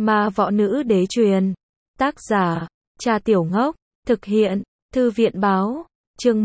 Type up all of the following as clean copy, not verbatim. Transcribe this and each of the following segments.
Ma võ nữ đế truyền. Tác giả, Trà Tiểu Ngốc. Thực hiện, Thư viện báo. Chương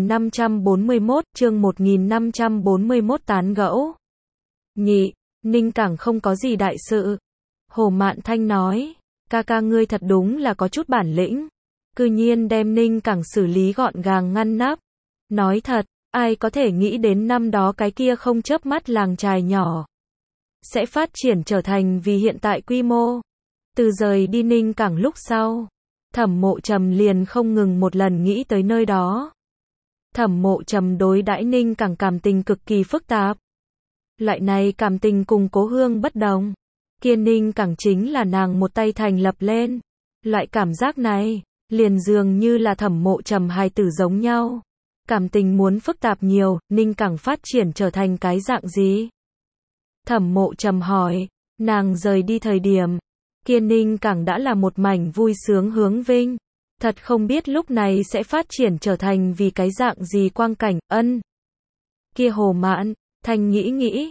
1541 tán gẫu. Nhị, Ninh Cảng không có gì đại sự. Hồ Mạn Thanh nói, ca ca ngươi thật đúng là có chút bản lĩnh. Cư nhiên đem Ninh Cảng xử lý gọn gàng ngăn nắp. Nói thật, ai có thể nghĩ đến năm đó cái kia không chớp mắt làng chài nhỏ sẽ phát triển trở thành vì hiện tại quy mô. Từ rời đi Ninh Cảng lúc sau, Thẩm Mộ Trầm liền không ngừng một lần nghĩ tới nơi đó. Thẩm Mộ Trầm đối đãi Ninh Cảng cảm tình cực kỳ phức tạp. Loại này cảm tình cùng Cố Hương bất đồng. Kia Ninh Cảng chính là nàng một tay thành lập lên. Loại cảm giác này, liền dường như là Thẩm Mộ Trầm hài tử giống nhau. Cảm tình muốn phức tạp nhiều, Ninh Cảng phát triển trở thành cái dạng gì? Thẩm Mộ Trầm hỏi, nàng rời đi thời điểm, kia Ninh Cảng đã là một mảnh vui sướng hướng vinh. Thật không biết lúc này sẽ phát triển trở thành vì cái dạng gì quang cảnh, ân. Kia Hồ Mạn Thanh nghĩ,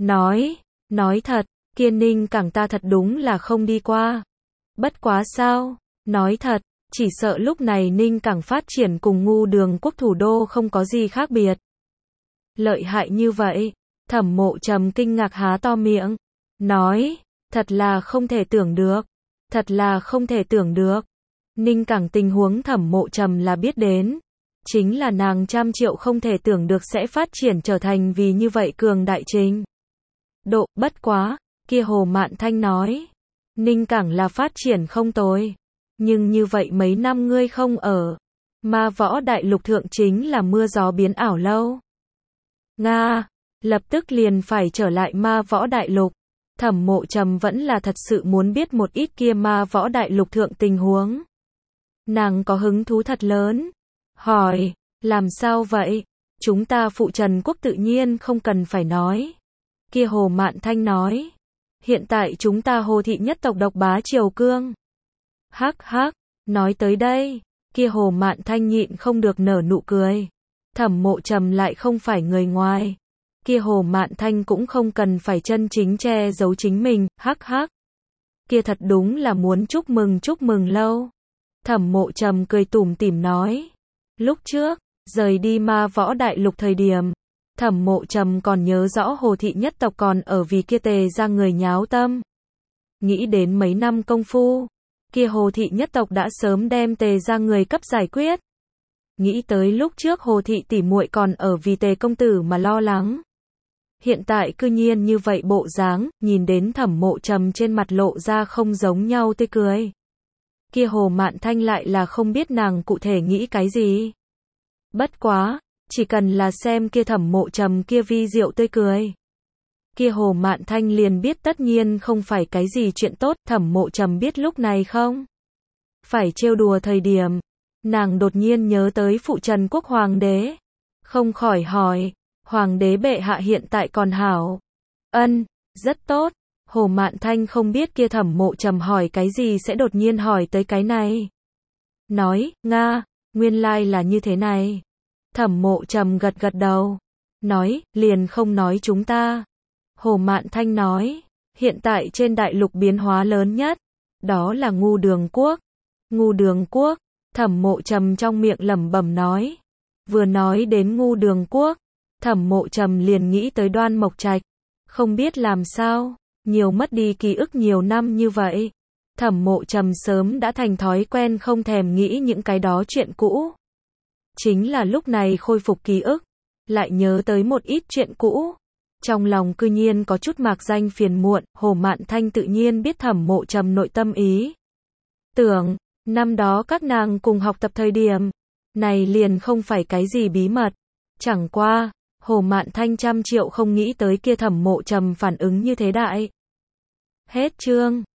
nói thật, kia Ninh Cảng ta thật đúng là không đi qua. Bất quá sao, nói thật, chỉ sợ lúc này Ninh Cảng phát triển cùng Ngu Đường Quốc thủ đô không có gì khác biệt. Lợi hại như vậy, Thẩm Mộ Trầm kinh ngạc há to miệng, nói, thật là không thể tưởng được, thật là không thể tưởng được. Ninh Cảng tình huống Thẩm Mộ Trầm là biết đến, chính là nàng trăm triệu không thể tưởng được sẽ phát triển trở thành vì như vậy cường đại trình độ. Bất quá, kia Hồ Mạn Thanh nói, Ninh Cảng là phát triển không tồi, nhưng như vậy mấy năm ngươi không ở Ma Võ Đại Lục thượng chính là mưa gió biến ảo lâu. Nga, lập tức liền phải trở lại Ma Võ Đại Lục. Thẩm Mộ Trầm vẫn là thật sự muốn biết một ít kia Ma Võ Đại Lục thượng tình huống. Nàng có hứng thú thật lớn. Hỏi, làm sao vậy? Chúng ta phụ Trần Quốc tự nhiên không cần phải nói. Kia Hồ Mạn Thanh nói, hiện tại chúng ta Hồ thị nhất tộc độc bá triều cương. Hắc hắc, nói tới đây, kia Hồ Mạn Thanh nhịn không được nở nụ cười. Thẩm Mộ Trầm lại không phải người ngoài. Kia Hồ Mạn Thanh cũng không cần phải chân chính che giấu chính mình, hắc hắc. Kia thật đúng là muốn chúc mừng lâu. Thẩm Mộ Trầm cười tủm tỉm nói. Lúc trước, rời đi Ma Võ Đại Lục thời điểm, Thẩm Mộ Trầm còn nhớ rõ Hồ thị nhất tộc còn ở vì kia Tề ra người nháo tâm. Nghĩ đến mấy năm công phu, kia Hồ thị nhất tộc đã sớm đem Tề ra người cấp giải quyết. Nghĩ tới lúc trước Hồ thị tỷ muội còn ở vì Tề công tử mà lo lắng. Hiện tại cư nhiên như vậy bộ dáng, nhìn đến Thẩm Mộ Trầm trên mặt lộ ra không giống nhau tươi cười. Kia Hồ Mạn Thanh lại là không biết nàng cụ thể nghĩ cái gì. Bất quá, chỉ cần là xem kia Thẩm Mộ Trầm kia vi diệu tươi cười, kia Hồ Mạn Thanh liền biết tất nhiên không phải cái gì chuyện tốt. Thẩm Mộ Trầm biết lúc này không phải trêu đùa thời điểm, nàng đột nhiên nhớ tới phụ Trần Quốc hoàng đế, không khỏi hỏi, hoàng đế bệ hạ hiện tại còn hảo? Ân, rất tốt. Hồ Mạn Thanh không biết kia Thẩm Mộ Trầm hỏi cái gì sẽ đột nhiên hỏi tới cái này. Nói, Nga, nguyên lai là như thế này. Thẩm Mộ Trầm gật gật đầu. Nói, liền không nói chúng ta. Hồ Mạn Thanh nói, hiện tại trên đại lục biến hóa lớn nhất, đó là Ngu Đường Quốc. Ngu Đường Quốc, Thẩm Mộ Trầm trong miệng lẩm bẩm nói. Vừa nói đến Ngu Đường Quốc, Thẩm Mộ Trầm liền nghĩ tới Đoan Mộc Trạch. Không biết làm sao, nhiều mất đi ký ức nhiều năm như vậy. Thẩm Mộ Trầm sớm đã thành thói quen không thèm nghĩ những cái đó chuyện cũ. Chính là lúc này khôi phục ký ức, lại nhớ tới một ít chuyện cũ. Trong lòng cư nhiên có chút mạc danh phiền muộn. Hồ Mạn Thanh tự nhiên biết Thẩm Mộ Trầm nội tâm ý tưởng, năm đó các nàng cùng học tập thời điểm, này liền không phải cái gì bí mật. Chẳng qua, Hồ Mạn Thanh trăm triệu không nghĩ tới kia Thẩm Mộ Trầm phản ứng như thế đại. Hết chương.